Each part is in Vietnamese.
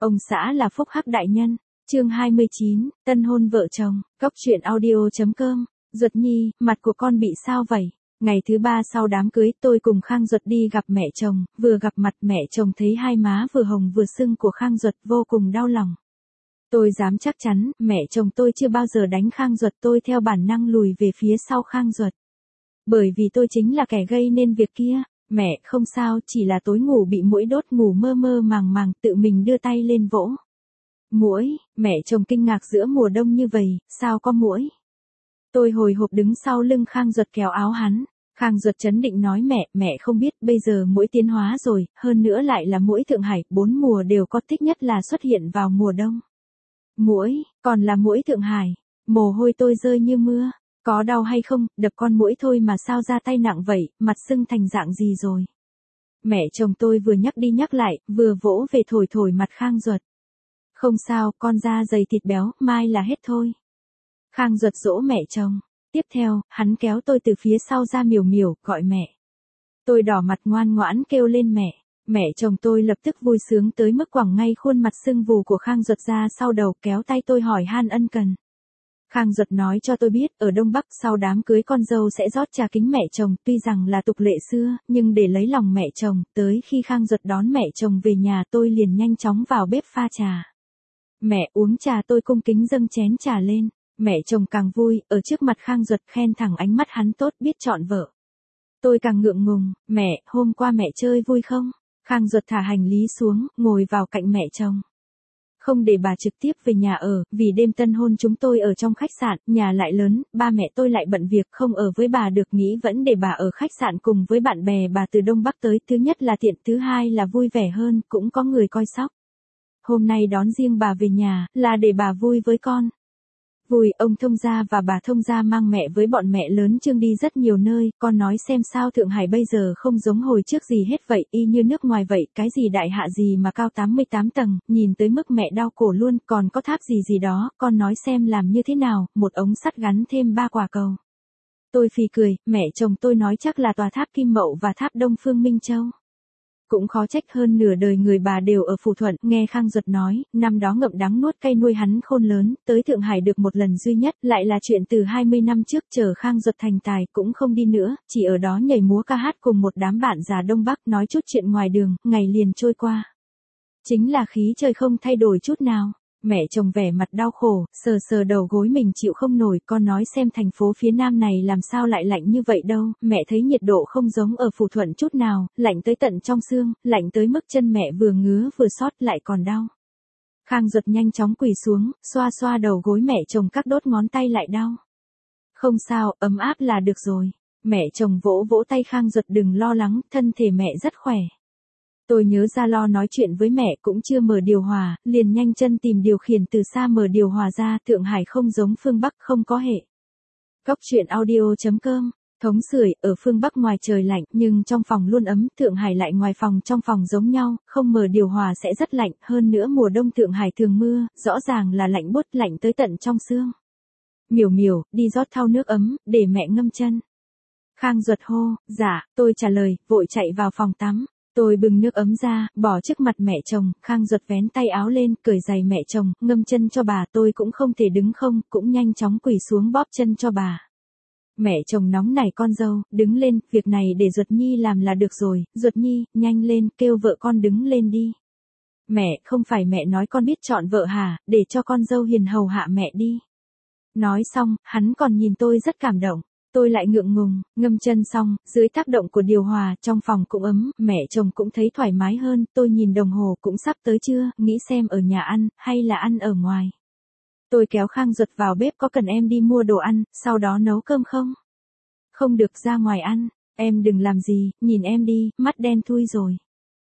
Ông xã là phúc hắc đại nhân. Chương 29, tân hôn vợ chồng. Cóc truyện audio.com. Duật Nhi, mặt của con bị sao vậy? Ngày thứ 3 sau đám cưới, tôi cùng Khang Duật đi gặp mẹ chồng, vừa gặp mặt mẹ chồng thấy hai má vừa hồng vừa sưng của Khang Duật vô cùng đau lòng. Tôi dám chắc chắn, mẹ chồng tôi chưa bao giờ đánh Khang Duật, tôi theo bản năng lùi về phía sau Khang Duật. Bởi vì tôi chính là kẻ gây nên việc kia. Mẹ, không sao, chỉ là tối ngủ bị muỗi đốt, ngủ mơ mơ màng màng, tự mình đưa tay lên vỗ. Muỗi? Mẹ chồng kinh ngạc, giữa mùa đông như vậy, sao có muỗi? Tôi hồi hộp đứng sau lưng Khang Duật kéo áo hắn. Khang Duật trấn định nói mẹ không biết, bây giờ muỗi tiến hóa rồi, hơn nữa lại là muỗi Thượng Hải, 4 mùa đều có, thích nhất là xuất hiện vào mùa đông. Muỗi, còn là muỗi Thượng Hải. Mồ hôi tôi rơi như mưa. Có đau hay không, đập con muỗi thôi mà sao ra tay nặng vậy, mặt sưng thành dạng gì rồi? Mẹ chồng tôi vừa nhắc đi nhắc lại, vừa vỗ về thổi mặt Khang Duật. Không sao, con da dày thịt béo, mai là hết thôi. Khang Duật dỗ mẹ chồng. Tiếp theo, hắn kéo tôi từ phía sau ra, Miểu Miểu, gọi mẹ. Tôi đỏ mặt ngoan ngoãn kêu lên mẹ. Mẹ chồng tôi lập tức vui sướng tới mức quẳng ngay khuôn mặt sưng vù của Khang Duật ra sau đầu, kéo tay tôi hỏi han ân cần. Khang Duật nói cho tôi biết, ở Đông Bắc sau đám cưới con dâu sẽ rót trà kính mẹ chồng, tuy rằng là tục lệ xưa, nhưng để lấy lòng mẹ chồng, tới khi Khang Duật đón mẹ chồng về nhà tôi liền nhanh chóng vào bếp pha trà. Mẹ uống trà, tôi cung kính dâng chén trà lên. Mẹ chồng càng vui, ở trước mặt Khang Duật khen thẳng ánh mắt hắn tốt, biết chọn vợ. Tôi càng ngượng ngùng, mẹ, hôm qua mẹ chơi vui không? Khang Duật thả hành lý xuống, ngồi vào cạnh mẹ chồng. Không để bà trực tiếp về nhà ở, vì đêm tân hôn chúng tôi ở trong khách sạn, nhà lại lớn, ba mẹ tôi lại bận việc, không ở với bà được, nghĩ vẫn để bà ở khách sạn cùng với bạn bè bà từ Đông Bắc tới, thứ nhất là tiện, thứ hai là vui vẻ hơn, cũng có người coi sóc. Hôm nay đón riêng bà về nhà, là để bà vui với con. Vui, ông thông gia và bà thông gia mang mẹ với bọn mẹ lớn Trương đi rất nhiều nơi, con nói xem sao Thượng Hải bây giờ không giống hồi trước gì hết vậy, y như nước ngoài vậy, cái gì đại hạ gì mà cao 88 tầng, nhìn tới mức mẹ đau cổ luôn, còn có tháp gì đó, con nói xem làm như thế nào, một ống sắt gắn thêm 3 quả cầu. Tôi phì cười, mẹ chồng tôi nói chắc là tòa tháp Kim Mậu và tháp Đông Phương Minh Châu. Cũng khó trách hơn nửa đời người bà đều ở Phù Thuận, nghe Khang Duật nói, năm đó ngậm đắng nuốt cay nuôi hắn khôn lớn, tới Thượng Hải được một lần duy nhất, lại là chuyện từ 20 năm trước, chờ Khang Duật thành tài cũng không đi nữa, chỉ ở đó nhảy múa ca hát cùng một đám bạn già Đông Bắc, nói chút chuyện ngoài đường, ngày liền trôi qua. Chính là khí trời không thay đổi chút nào. Mẹ chồng vẻ mặt đau khổ, sờ đầu gối mình chịu không nổi, con nói xem thành phố phía Nam này làm sao lại lạnh như vậy đâu, mẹ thấy nhiệt độ không giống ở Phù Thuận chút nào, lạnh tới tận trong xương, lạnh tới mức chân mẹ vừa ngứa vừa xót lại còn đau. Khang Duật nhanh chóng quỳ xuống, xoa đầu gối mẹ chồng, các đốt ngón tay lại đau. Không sao, ấm áp là được rồi. Mẹ chồng vỗ tay Khang Duật, đừng lo lắng, thân thể mẹ rất khỏe. Tôi nhớ ra lo nói chuyện với mẹ cũng chưa mở điều hòa, liền nhanh chân tìm điều khiển từ xa mở điều hòa ra, Thượng Hải không giống phương Bắc, không có hệ. Cóc truyện audio.com. Thống sưởi, ở phương Bắc ngoài trời lạnh, nhưng trong phòng luôn ấm, Thượng Hải lại ngoài phòng trong phòng giống nhau, không mở điều hòa sẽ rất lạnh, hơn nữa mùa đông Thượng Hải thường mưa, rõ ràng là lạnh buốt, lạnh tới tận trong xương. Miểu Miểu, đi rót thau nước ấm, để mẹ ngâm chân. Khang Duật hô, dạ, tôi trả lời, vội chạy vào phòng tắm. Tôi bưng nước ấm ra, bỏ trước mặt mẹ chồng, Khang Duật vén tay áo lên, cởi giày mẹ chồng, ngâm chân cho bà, tôi cũng không thể đứng không, cũng nhanh chóng quỳ xuống bóp chân cho bà. Mẹ chồng nóng nảy, con dâu, đứng lên, việc này để Duật Nhi làm là được rồi, Duật Nhi, nhanh lên, kêu vợ con đứng lên đi. Mẹ, không phải mẹ nói con biết chọn vợ hả, để cho con dâu hiền hầu hạ mẹ đi. Nói xong, hắn còn nhìn tôi rất cảm động. Tôi lại ngượng ngùng, ngâm chân xong, dưới tác động của điều hòa, trong phòng cũng ấm, mẹ chồng cũng thấy thoải mái hơn, tôi nhìn đồng hồ cũng sắp tới trưa, nghĩ xem ở nhà ăn, hay là ăn ở ngoài. Tôi kéo Khang Duật vào bếp, có cần em đi mua đồ ăn, sau đó nấu cơm không? Không được, ra ngoài ăn, em đừng làm gì, nhìn em đi, mắt đen thui rồi.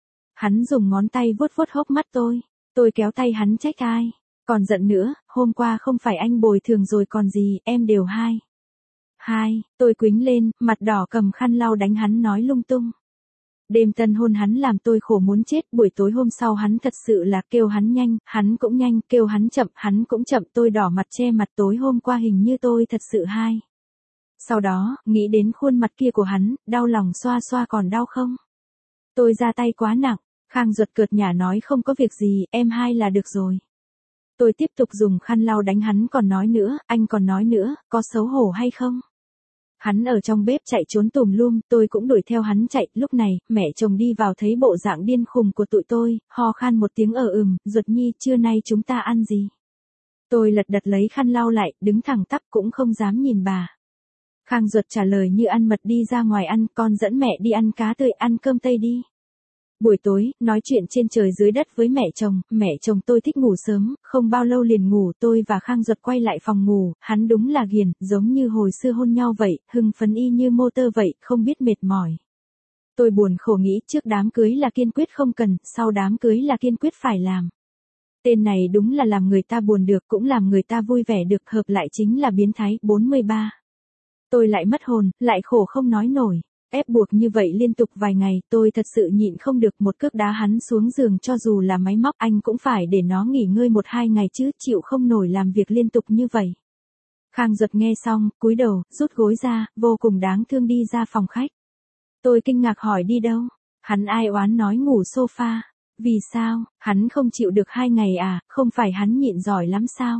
Hắn dùng ngón tay vuốt hốc mắt tôi kéo tay hắn, trách ai, còn giận nữa, hôm qua không phải anh bồi thường rồi còn gì, em đều hai, tôi quýnh lên, mặt đỏ cầm khăn lau đánh hắn nói lung tung. Đêm tân hôn hắn làm tôi khổ muốn chết, buổi tối hôm sau hắn thật sự là kêu hắn nhanh, hắn cũng nhanh, kêu hắn chậm, hắn cũng chậm, tôi đỏ mặt che mặt, tối hôm qua hình như tôi thật sự hai. Sau đó, nghĩ đến khuôn mặt kia của hắn, đau lòng xoa còn đau không? Tôi ra tay quá nặng, Khang Duật cợt nhả nói không có việc gì, em hai là được rồi. Tôi tiếp tục dùng khăn lau đánh hắn còn nói nữa, anh còn nói nữa, có xấu hổ hay không? Hắn ở trong bếp chạy trốn tùm lum, tôi cũng đuổi theo hắn chạy, lúc này, mẹ chồng đi vào thấy bộ dạng điên khùng của tụi tôi, ho khan một tiếng Duật Nhi, trưa nay chúng ta ăn gì? Tôi lật đật lấy khăn lau lại, đứng thẳng tắp cũng không dám nhìn bà. Khang Duật trả lời như ăn mật đi ra ngoài ăn, con dẫn mẹ đi ăn cá tươi, ăn cơm tây đi. Buổi tối, nói chuyện trên trời dưới đất với mẹ chồng tôi thích ngủ sớm, không bao lâu liền ngủ, tôi và Khang Duật quay lại phòng ngủ, hắn đúng là ghiền, giống như hồi xưa hôn nhau vậy, hưng phấn y như motor vậy, không biết mệt mỏi. Tôi buồn khổ nghĩ trước đám cưới là kiên quyết không cần, sau đám cưới là kiên quyết phải làm. Tên này đúng là làm người ta buồn được cũng làm người ta vui vẻ được, hợp lại chính là biến thái. 43. Tôi lại mất hồn, lại khổ không nói nổi. Ép buộc như vậy liên tục vài ngày, tôi thật sự nhịn không được, một cước đá hắn xuống giường, cho dù là máy móc anh cũng phải để nó nghỉ ngơi 1-2 ngày chứ, chịu không nổi làm việc liên tục như vậy. Khang Duật nghe xong, cúi đầu, rút gối ra, vô cùng đáng thương đi ra phòng khách. Tôi kinh ngạc hỏi đi đâu? Hắn ai oán nói ngủ sofa. Vì sao? Hắn không chịu được 2 ngày à, không phải hắn nhịn giỏi lắm sao?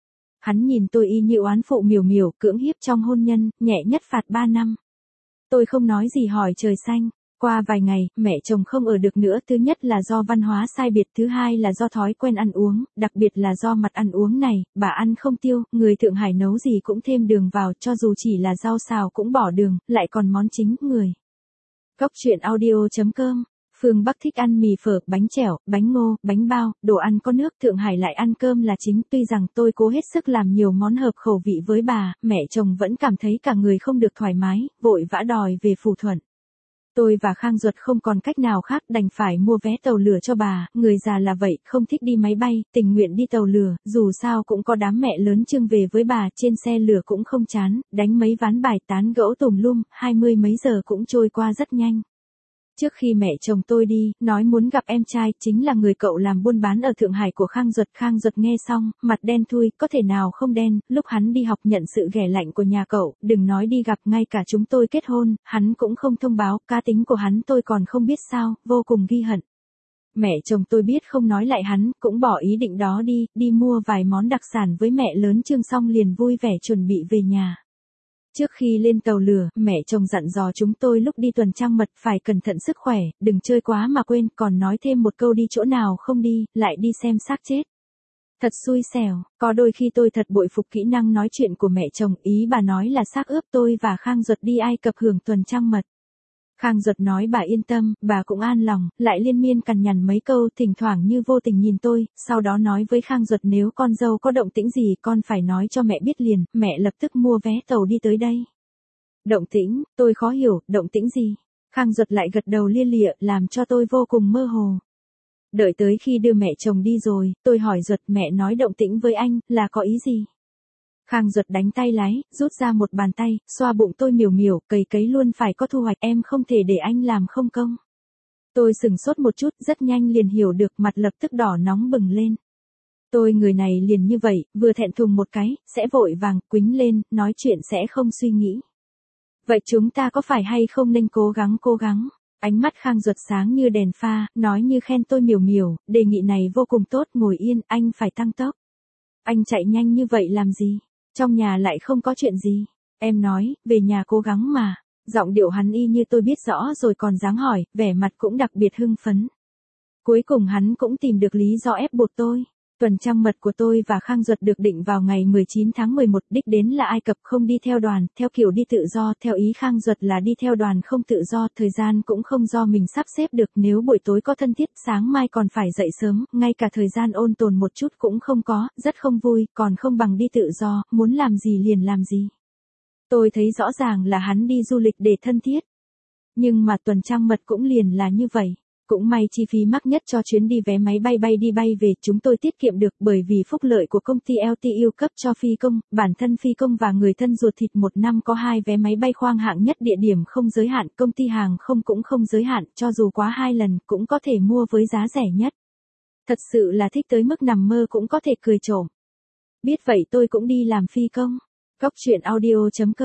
Hắn nhìn tôi y như oán phụ miểu miểu, cưỡng hiếp trong hôn nhân, nhẹ nhất phạt 3 năm. Tôi không nói gì hỏi trời xanh. Qua vài ngày, mẹ chồng không ở được nữa, thứ nhất là do văn hóa sai biệt, thứ hai là do thói quen ăn uống, đặc biệt là do mặt ăn uống này, bà ăn không tiêu, người Thượng Hải nấu gì cũng thêm đường vào, cho dù chỉ là rau xào cũng bỏ đường, lại còn món chính, người. Góc truyện audio.com. Phương Bắc thích ăn mì phở, bánh chẻo, bánh ngô, bánh bao, đồ ăn có nước, Thượng Hải lại ăn cơm là chính, tuy rằng tôi cố hết sức làm nhiều món hợp khẩu vị với bà, mẹ chồng vẫn cảm thấy cả người không được thoải mái, vội vã đòi về Phủ Thuận. Tôi và Khang Duật không còn cách nào khác, đành phải mua vé tàu lửa cho bà, người già là vậy, không thích đi máy bay, tình nguyện đi tàu lửa, dù sao cũng có đám mẹ lớn trưng về với bà, trên xe lửa cũng không chán, đánh mấy ván bài tán gẫu tùm lum, 20 mấy giờ cũng trôi qua rất nhanh. Trước khi mẹ chồng tôi đi, nói muốn gặp em trai, chính là người cậu làm buôn bán ở Thượng Hải của Khang Duật nghe xong, mặt đen thui, có thể nào không đen, lúc hắn đi học nhận sự ghẻ lạnh của nhà cậu, đừng nói đi gặp, ngay cả chúng tôi kết hôn, hắn cũng không thông báo, cá tính của hắn tôi còn không biết sao, vô cùng ghi hận. Mẹ chồng tôi biết không nói lại hắn, cũng bỏ ý định đó đi mua vài món đặc sản với mẹ lớn Trương xong liền vui vẻ chuẩn bị về nhà. Trước khi lên tàu lửa, mẹ chồng dặn dò chúng tôi lúc đi tuần trăng mật phải cẩn thận sức khỏe, đừng chơi quá mà quên, còn nói thêm một câu đi chỗ nào không đi, lại đi xem xác chết. Thật xui xẻo, có đôi khi tôi thật bội phục kỹ năng nói chuyện của mẹ chồng, ý bà nói là xác ướp tôi và Khang Duật đi Ai Cập hưởng tuần trăng mật. Khang Duật nói bà yên tâm, bà cũng an lòng, lại liên miên cằn nhằn mấy câu, thỉnh thoảng như vô tình nhìn tôi, sau đó nói với Khang Duật nếu con dâu có động tĩnh gì con phải nói cho mẹ biết liền, mẹ lập tức mua vé tàu đi tới đây. Động tĩnh, tôi khó hiểu, động tĩnh gì? Khang Duật lại gật đầu lia lịa, làm cho tôi vô cùng mơ hồ. Đợi tới khi đưa mẹ chồng đi rồi, tôi hỏi Duật mẹ nói động tĩnh với anh, là có ý gì? Khang Duật đánh tay lái, rút ra một bàn tay, xoa bụng tôi miểu miểu, cấy luôn phải có thu hoạch, em không thể để anh làm không công. Tôi sừng sốt một chút, rất nhanh liền hiểu được, mặt lập tức đỏ nóng bừng lên. Tôi người này liền như vậy, vừa thẹn thùng một cái, sẽ vội vàng, quýnh lên, nói chuyện sẽ không suy nghĩ. Vậy chúng ta có phải hay không nên cố gắng? Ánh mắt Khang Duật sáng như đèn pha, nói như khen tôi miểu miểu, đề nghị này vô cùng tốt, ngồi yên, anh phải tăng tốc. Anh chạy nhanh như vậy làm gì? Trong nhà lại không có chuyện gì. Em nói, về nhà cố gắng mà. Giọng điệu hắn y như tôi biết rõ rồi còn dáng hỏi, vẻ mặt cũng đặc biệt hưng phấn. Cuối cùng hắn cũng tìm được lý do ép buộc tôi. Tuần trăng mật của tôi và Khang Duật được định vào ngày 19 tháng 11, đích đến là Ai Cập, không đi theo đoàn, theo kiểu đi tự do, theo ý Khang Duật là đi theo đoàn không tự do, thời gian cũng không do mình sắp xếp được, nếu buổi tối có thân thiết, sáng mai còn phải dậy sớm, ngay cả thời gian ôn tồn một chút cũng không có, rất không vui, còn không bằng đi tự do, muốn làm gì liền làm gì. Tôi thấy rõ ràng là hắn đi du lịch để thân thiết. Nhưng mà tuần trăng mật cũng liền là như vậy. Cũng may chi phí mắc nhất cho chuyến đi vé máy bay đi bay về chúng tôi tiết kiệm được bởi vì phúc lợi của công ty LTU cấp cho phi công, bản thân phi công và người thân ruột thịt một năm có 2 vé máy bay khoang hạng nhất, địa điểm không giới hạn, công ty hàng không cũng không giới hạn, cho dù quá 2 lần cũng có thể mua với giá rẻ nhất. Thật sự là thích tới mức nằm mơ cũng có thể cười trộm. Biết vậy tôi cũng đi làm phi công. Góc truyện audio.com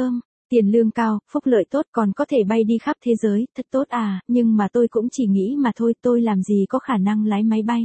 Tiền lương cao, phúc lợi tốt còn có thể bay đi khắp thế giới, thật tốt à, nhưng mà tôi cũng chỉ nghĩ mà thôi, tôi làm gì có khả năng lái máy bay.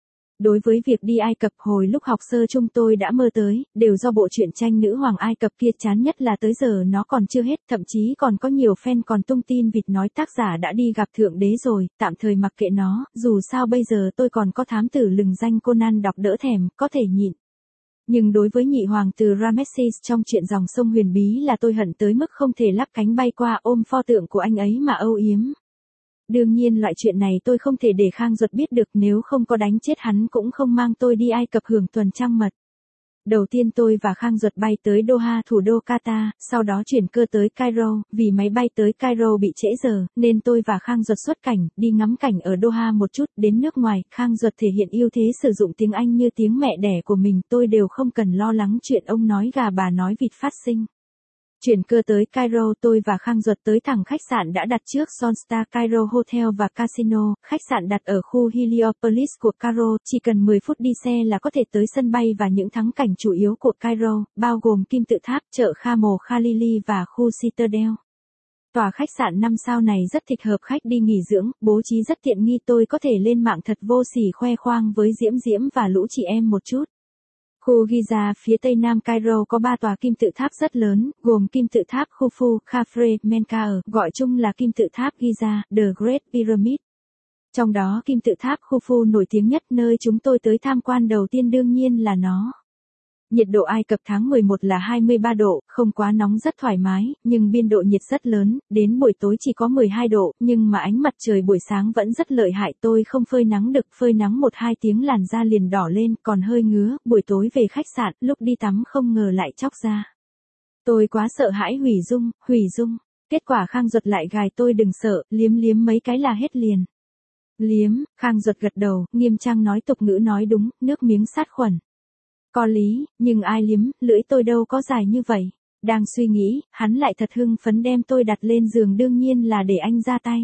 Đối với việc đi Ai Cập hồi lúc học sơ chung tôi đã mơ tới, đều do bộ truyện tranh nữ hoàng Ai Cập kia, chán nhất là tới giờ nó còn chưa hết, thậm chí còn có nhiều fan còn tung tin vịt nói tác giả đã đi gặp thượng đế rồi, tạm thời mặc kệ nó, dù sao bây giờ tôi còn có thám tử lừng danh Conan đọc đỡ thèm, có thể nhịn. Nhưng đối với nhị hoàng tử Ramesses trong chuyện dòng sông huyền bí là tôi hận tới mức không thể lắp cánh bay qua ôm pho tượng của anh ấy mà âu yếm. Đương nhiên loại chuyện này tôi không thể để Khang Duật biết được, nếu không có đánh chết hắn cũng không mang tôi đi Ai Cập hưởng tuần trăng mật. Đầu tiên tôi và Khang Duật bay tới Doha, thủ đô Qatar, sau đó chuyển cơ tới Cairo, vì máy bay tới Cairo bị trễ giờ, nên tôi và Khang Duật xuất cảnh, đi ngắm cảnh ở Doha một chút, đến nước ngoài, Khang Duật thể hiện ưu thế sử dụng tiếng Anh như tiếng mẹ đẻ của mình, tôi đều không cần lo lắng chuyện ông nói gà bà nói vịt phát sinh. Chuyển cơ tới Cairo, tôi và Khang Duật tới thẳng khách sạn đã đặt trước, Sunstar Cairo Hotel và Casino, khách sạn đặt ở khu Heliopolis của Cairo, chỉ cần 10 phút đi xe là có thể tới sân bay và những thắng cảnh chủ yếu của Cairo, bao gồm kim tự tháp, chợ Khamo Khalili và khu Citadel. Tòa khách sạn 5 sao này rất thích hợp khách đi nghỉ dưỡng, bố trí rất tiện nghi, tôi có thể lên mạng thật vô sỉ khoe khoang với Diễm Diễm và lũ chị em một chút. Khu Giza phía tây nam Cairo có 3 tòa kim tự tháp rất lớn, gồm kim tự tháp Khufu, Khafre, Menkaure, gọi chung là kim tự tháp Giza, The Great Pyramid. Trong đó kim tự tháp Khufu nổi tiếng nhất, nơi chúng tôi tới tham quan đầu tiên đương nhiên là nó. Nhiệt độ Ai Cập tháng 11 là 23 độ, không quá nóng, rất thoải mái, nhưng biên độ nhiệt rất lớn, đến buổi tối chỉ có 12 độ, nhưng mà ánh mặt trời buổi sáng vẫn rất lợi hại, tôi không phơi nắng được, phơi nắng 1-2 tiếng làn da liền đỏ lên, còn hơi ngứa, buổi tối về khách sạn, lúc đi tắm không ngờ lại chóc da. Tôi quá sợ hãi hủy dung, kết quả Khang Duật lại gài tôi đừng sợ, liếm liếm mấy cái là hết liền. Liếm, Khang Duật gật đầu, nghiêm trang nói tục ngữ nói đúng, nước miếng sát khuẩn. Có lý, nhưng ai liếm, lưỡi tôi đâu có dài như vậy. Đang suy nghĩ, hắn lại thật hưng phấn đem tôi đặt lên giường, đương nhiên là để anh ra tay.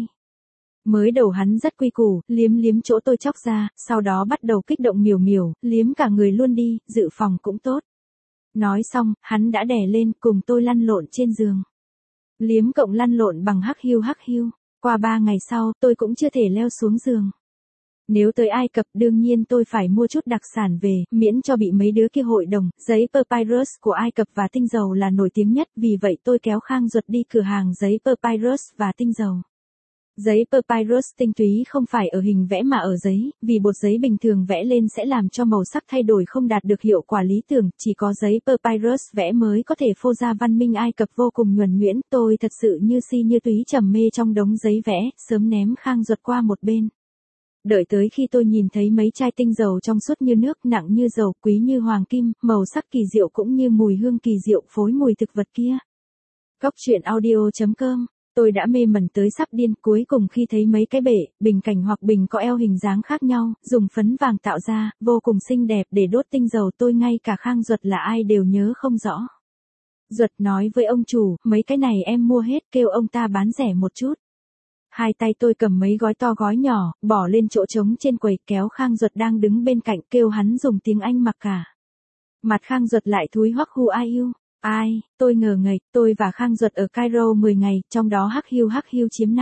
Mới đầu hắn rất quy củ, liếm liếm chỗ tôi chóc ra, sau đó bắt đầu kích động miểu miểu, liếm cả người luôn đi, dự phòng cũng tốt. Nói xong, hắn đã đè lên, cùng tôi lăn lộn trên giường. Liếm cộng lăn lộn bằng hắc hiu. Qua 3 ngày sau, tôi cũng chưa thể leo xuống giường. Nếu tới Ai Cập đương nhiên tôi phải mua chút đặc sản về, miễn cho bị mấy đứa kia hội đồng, giấy papyrus của Ai Cập và tinh dầu là nổi tiếng nhất, vì vậy tôi kéo Khang Duật đi cửa hàng giấy papyrus và tinh dầu. Giấy papyrus tinh túy không phải ở hình vẽ mà ở giấy, vì bột giấy bình thường vẽ lên sẽ làm cho màu sắc thay đổi không đạt được hiệu quả lý tưởng, chỉ có giấy papyrus vẽ mới có thể phô ra văn minh Ai Cập vô cùng nhuần nhuyễn, tôi thật sự như si như túy trầm mê trong đống giấy vẽ, sớm ném Khang Duật qua một bên. Đợi tới khi tôi nhìn thấy mấy chai tinh dầu trong suốt như nước, nặng như dầu, quý như hoàng kim, màu sắc kỳ diệu cũng như mùi hương kỳ diệu, phối mùi thực vật kia. Góc truyện audio.com, tôi đã mê mẩn tới sắp điên, cuối cùng khi thấy mấy cái bể, bình cảnh hoặc bình có eo hình dáng khác nhau, dùng phấn vàng tạo ra, vô cùng xinh đẹp để đốt tinh dầu, tôi ngay cả Khang Duật là ai đều nhớ không rõ. Duật nói với ông chủ, mấy cái này em mua hết, kêu ông ta bán rẻ một chút. Hai tay tôi cầm mấy gói to gói nhỏ, bỏ lên chỗ trống trên quầy, kéo Khang Duật đang đứng bên cạnh, kêu hắn dùng tiếng Anh mặc cả. Mặt Khang Duật lại thúi hoắc, who are you? Ai, tôi ngờ ngạch, tôi và Khang Duật ở Cairo 10 ngày, trong đó hắc hiu chiếm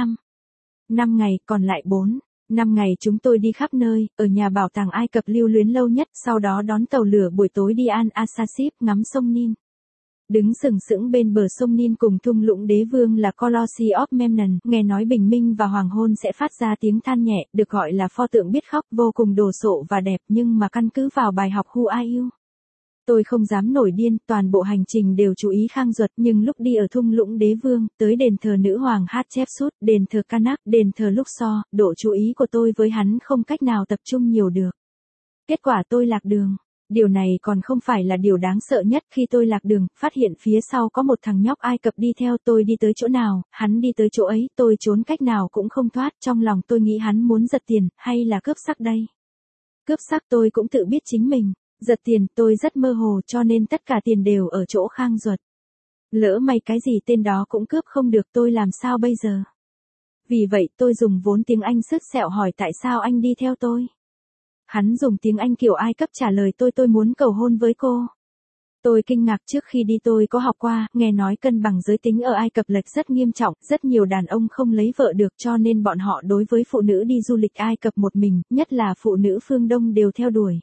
5 ngày, còn lại 5 ngày chúng tôi đi khắp nơi, ở nhà bảo tàng Ai Cập lưu luyến lâu nhất, sau đó đón tàu lửa buổi tối đi Al-Asasif, ngắm sông Nin. Đứng sừng sững bên bờ sông Nin cùng thung lũng đế vương là Colossi of Memnon, nghe nói bình minh và hoàng hôn sẽ phát ra tiếng than nhẹ, được gọi là pho tượng biết khóc, vô cùng đồ sộ và đẹp, nhưng mà căn cứ vào bài học Who are you? Tôi không dám nổi điên, toàn bộ hành trình đều chú ý Khang Duật, nhưng lúc đi ở thung lũng đế vương, tới đền thờ nữ hoàng Hatshepsut, đền thờ Karnak, đền thờ Luxor, độ chú ý của tôi với hắn không cách nào tập trung nhiều được. Kết quả tôi lạc đường. Điều này còn không phải là điều đáng sợ nhất, khi tôi lạc đường, phát hiện phía sau có một thằng nhóc Ai Cập đi theo tôi, đi tới chỗ nào, hắn đi tới chỗ ấy, tôi trốn cách nào cũng không thoát, trong lòng tôi nghĩ hắn muốn giật tiền, hay là cướp sắc đây. Cướp sắc tôi cũng tự biết chính mình, giật tiền tôi rất mơ hồ cho nên tất cả tiền đều ở chỗ Khang Duật. Lỡ may cái gì tên đó cũng cướp không được tôi làm sao bây giờ. Vì vậy tôi dùng vốn tiếng Anh sứt sẹo hỏi tại sao anh đi theo tôi. Hắn dùng tiếng Anh kiểu Ai Cập trả lời tôi muốn cầu hôn với cô. Tôi kinh ngạc, trước khi đi tôi có học qua, nghe nói cân bằng giới tính ở Ai Cập lệch rất nghiêm trọng, rất nhiều đàn ông không lấy vợ được cho nên bọn họ đối với phụ nữ đi du lịch Ai Cập một mình, nhất là phụ nữ phương Đông đều theo đuổi.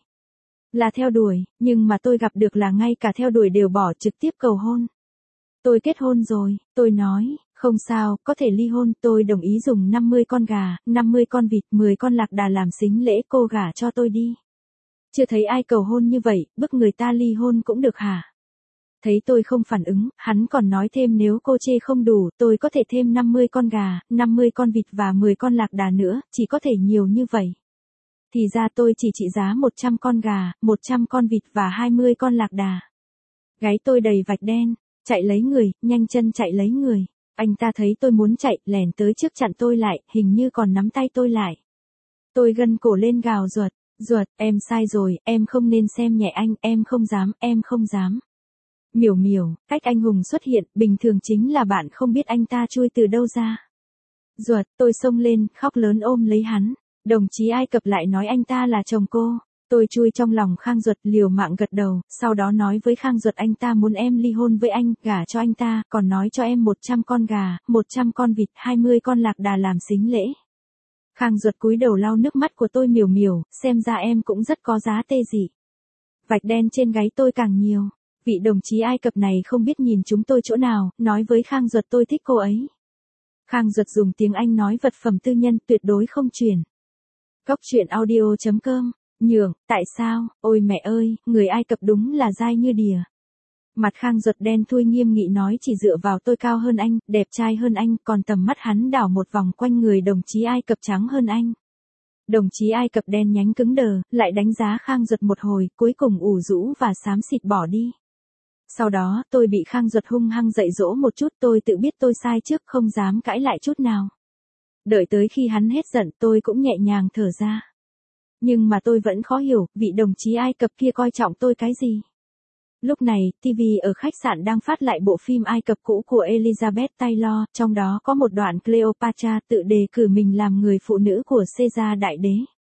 Là theo đuổi, nhưng mà tôi gặp được là ngay cả theo đuổi đều bỏ, trực tiếp cầu hôn. Tôi kết hôn rồi, tôi nói, không sao, có thể ly hôn, tôi đồng ý dùng 50 con gà, 50 con vịt, 10 con lạc đà làm sính lễ, cô gả cho tôi đi. Chưa thấy ai cầu hôn như vậy, bức người ta ly hôn cũng được hả? Thấy tôi không phản ứng, hắn còn nói thêm nếu cô chê không đủ, tôi có thể thêm 50 con gà, 50 con vịt và 10 con lạc đà nữa, chỉ có thể nhiều như vậy. Thì ra tôi chỉ trị giá 100 con gà, 100 con vịt và 20 con lạc đà. Gáy tôi đầy vạch đen, chạy lấy người, nhanh chân chạy lấy người. Anh ta thấy tôi muốn chạy, lèn tới trước chặn tôi lại, hình như còn nắm tay tôi lại. Tôi gân cổ lên gào ruột, em sai rồi, em không nên xem nhẹ anh, em không dám. Miểu miểu, cách anh hùng xuất hiện, bình thường chính là bạn không biết anh ta chui từ đâu ra. Ruột, tôi xông lên, khóc lớn ôm lấy hắn. Đồng chí Ai Cập lại nói anh ta là chồng cô. Tôi chui trong lòng Khang Duật, liều mạng gật đầu, sau đó nói với Khang Duật anh ta muốn em ly hôn với anh, gả cho anh ta, còn nói cho em 100 con gà, 100 con vịt, 20 con lạc đà làm sính lễ. Khang Duật cúi đầu lau nước mắt của tôi, miểu miểu, xem ra em cũng rất có giá tê dị. Vạch đen trên gáy tôi càng nhiều. Vị đồng chí Ai Cập này không biết nhìn chúng tôi chỗ nào, nói với Khang Duật tôi thích cô ấy. Khang Duật dùng tiếng Anh nói vật phẩm tư nhân, tuyệt đối không truyền. Cóc truyện audio.com, nhường, tại sao, ôi mẹ ơi, người Ai Cập đúng là dai như đìa. Mặt Khang Duật đen thui nghiêm nghị nói chỉ dựa vào tôi cao hơn anh, đẹp trai hơn anh, còn tầm mắt hắn đảo một vòng quanh người đồng chí Ai Cập trắng hơn anh. Đồng chí Ai Cập đen nhánh cứng đờ, lại đánh giá Khang Duật một hồi, cuối cùng ủ rũ và xám xịt bỏ đi. Sau đó, tôi bị Khang Duật hung hăng dạy dỗ một chút, tôi tự biết tôi sai trước, không dám cãi lại chút nào. Đợi tới khi hắn hết giận, tôi cũng nhẹ nhàng thở ra. Nhưng mà tôi vẫn khó hiểu, vị đồng chí Ai Cập kia coi trọng tôi cái gì? Lúc này, TV ở khách sạn đang phát lại bộ phim Ai Cập cũ của Elizabeth Taylor, trong đó có một đoạn Cleopatra tự đề cử mình làm người phụ nữ của Caesar đại đế.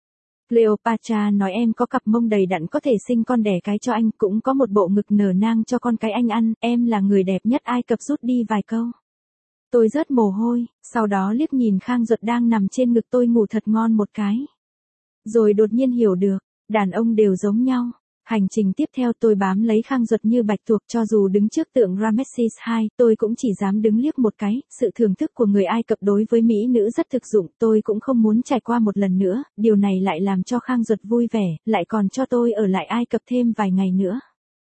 Cleopatra nói em có cặp mông đầy đặn có thể sinh con đẻ cái cho anh, cũng có một bộ ngực nở nang cho con cái anh ăn, em là người đẹp nhất Ai Cập, rút đi vài câu. Tôi rớt mồ hôi, sau đó liếc nhìn Khang Duật đang nằm trên ngực tôi ngủ thật ngon một cái. Rồi đột nhiên hiểu được, đàn ông đều giống nhau. Hành trình tiếp theo tôi bám lấy Khang Duật như bạch tuộc, cho dù đứng trước tượng Ramesses II, tôi cũng chỉ dám đứng liếc một cái, sự thưởng thức của người Ai Cập đối với mỹ nữ rất thực dụng, tôi cũng không muốn trải qua một lần nữa, điều này lại làm cho Khang Duật vui vẻ, lại còn cho tôi ở lại Ai Cập thêm vài ngày nữa.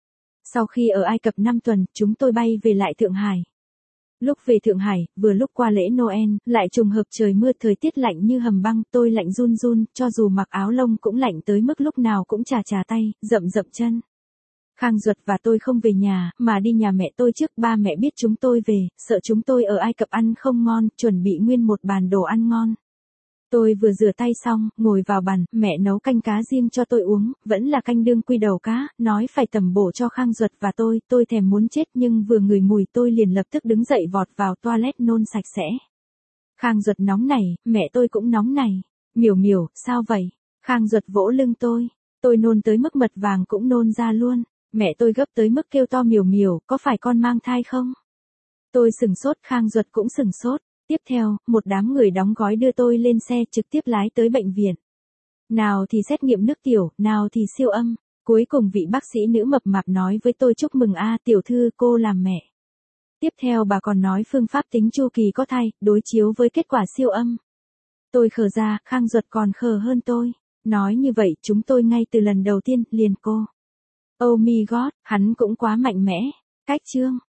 Sau khi ở Ai Cập 5 tuần, chúng tôi bay về lại Thượng Hải. Lúc về Thượng Hải, vừa lúc qua lễ Noel, lại trùng hợp trời mưa, thời tiết lạnh như hầm băng, tôi lạnh run run, cho dù mặc áo lông cũng lạnh tới mức lúc nào cũng chà tay, rậm chân. Khang Duật và tôi không về nhà, mà đi nhà mẹ tôi trước, ba mẹ biết chúng tôi về, sợ chúng tôi ở Ai Cập ăn không ngon, chuẩn bị nguyên một bàn đồ ăn ngon. Tôi vừa rửa tay xong, ngồi vào bàn, mẹ nấu canh cá riêng cho tôi uống, vẫn là canh đương quy đầu cá, nói phải tẩm bổ cho Khang Duật và tôi thèm muốn chết nhưng vừa ngửi mùi tôi liền lập tức đứng dậy vọt vào toilet nôn sạch sẽ. Khang Duật nóng này, mẹ tôi cũng nóng này. Miểu miểu, sao vậy? Khang Duật vỗ lưng tôi nôn tới mức mật vàng cũng nôn ra luôn. Mẹ tôi gấp tới mức kêu to, miểu miểu, có phải con mang thai không? Tôi sửng sốt, Khang Duật cũng sửng sốt. Tiếp theo, một đám người đóng gói đưa tôi lên xe trực tiếp lái tới bệnh viện. Nào thì xét nghiệm nước tiểu, nào thì siêu âm. Cuối cùng vị bác sĩ nữ mập mạp nói với tôi chúc mừng tiểu thư, cô làm mẹ. Tiếp theo bà còn nói phương pháp tính chu kỳ có thai, đối chiếu với kết quả siêu âm. Tôi khờ ra, Khang Duật còn khờ hơn tôi. Nói như vậy chúng tôi ngay từ lần đầu tiên, liền cô. Oh my god, hắn cũng quá mạnh mẽ. Cách chương.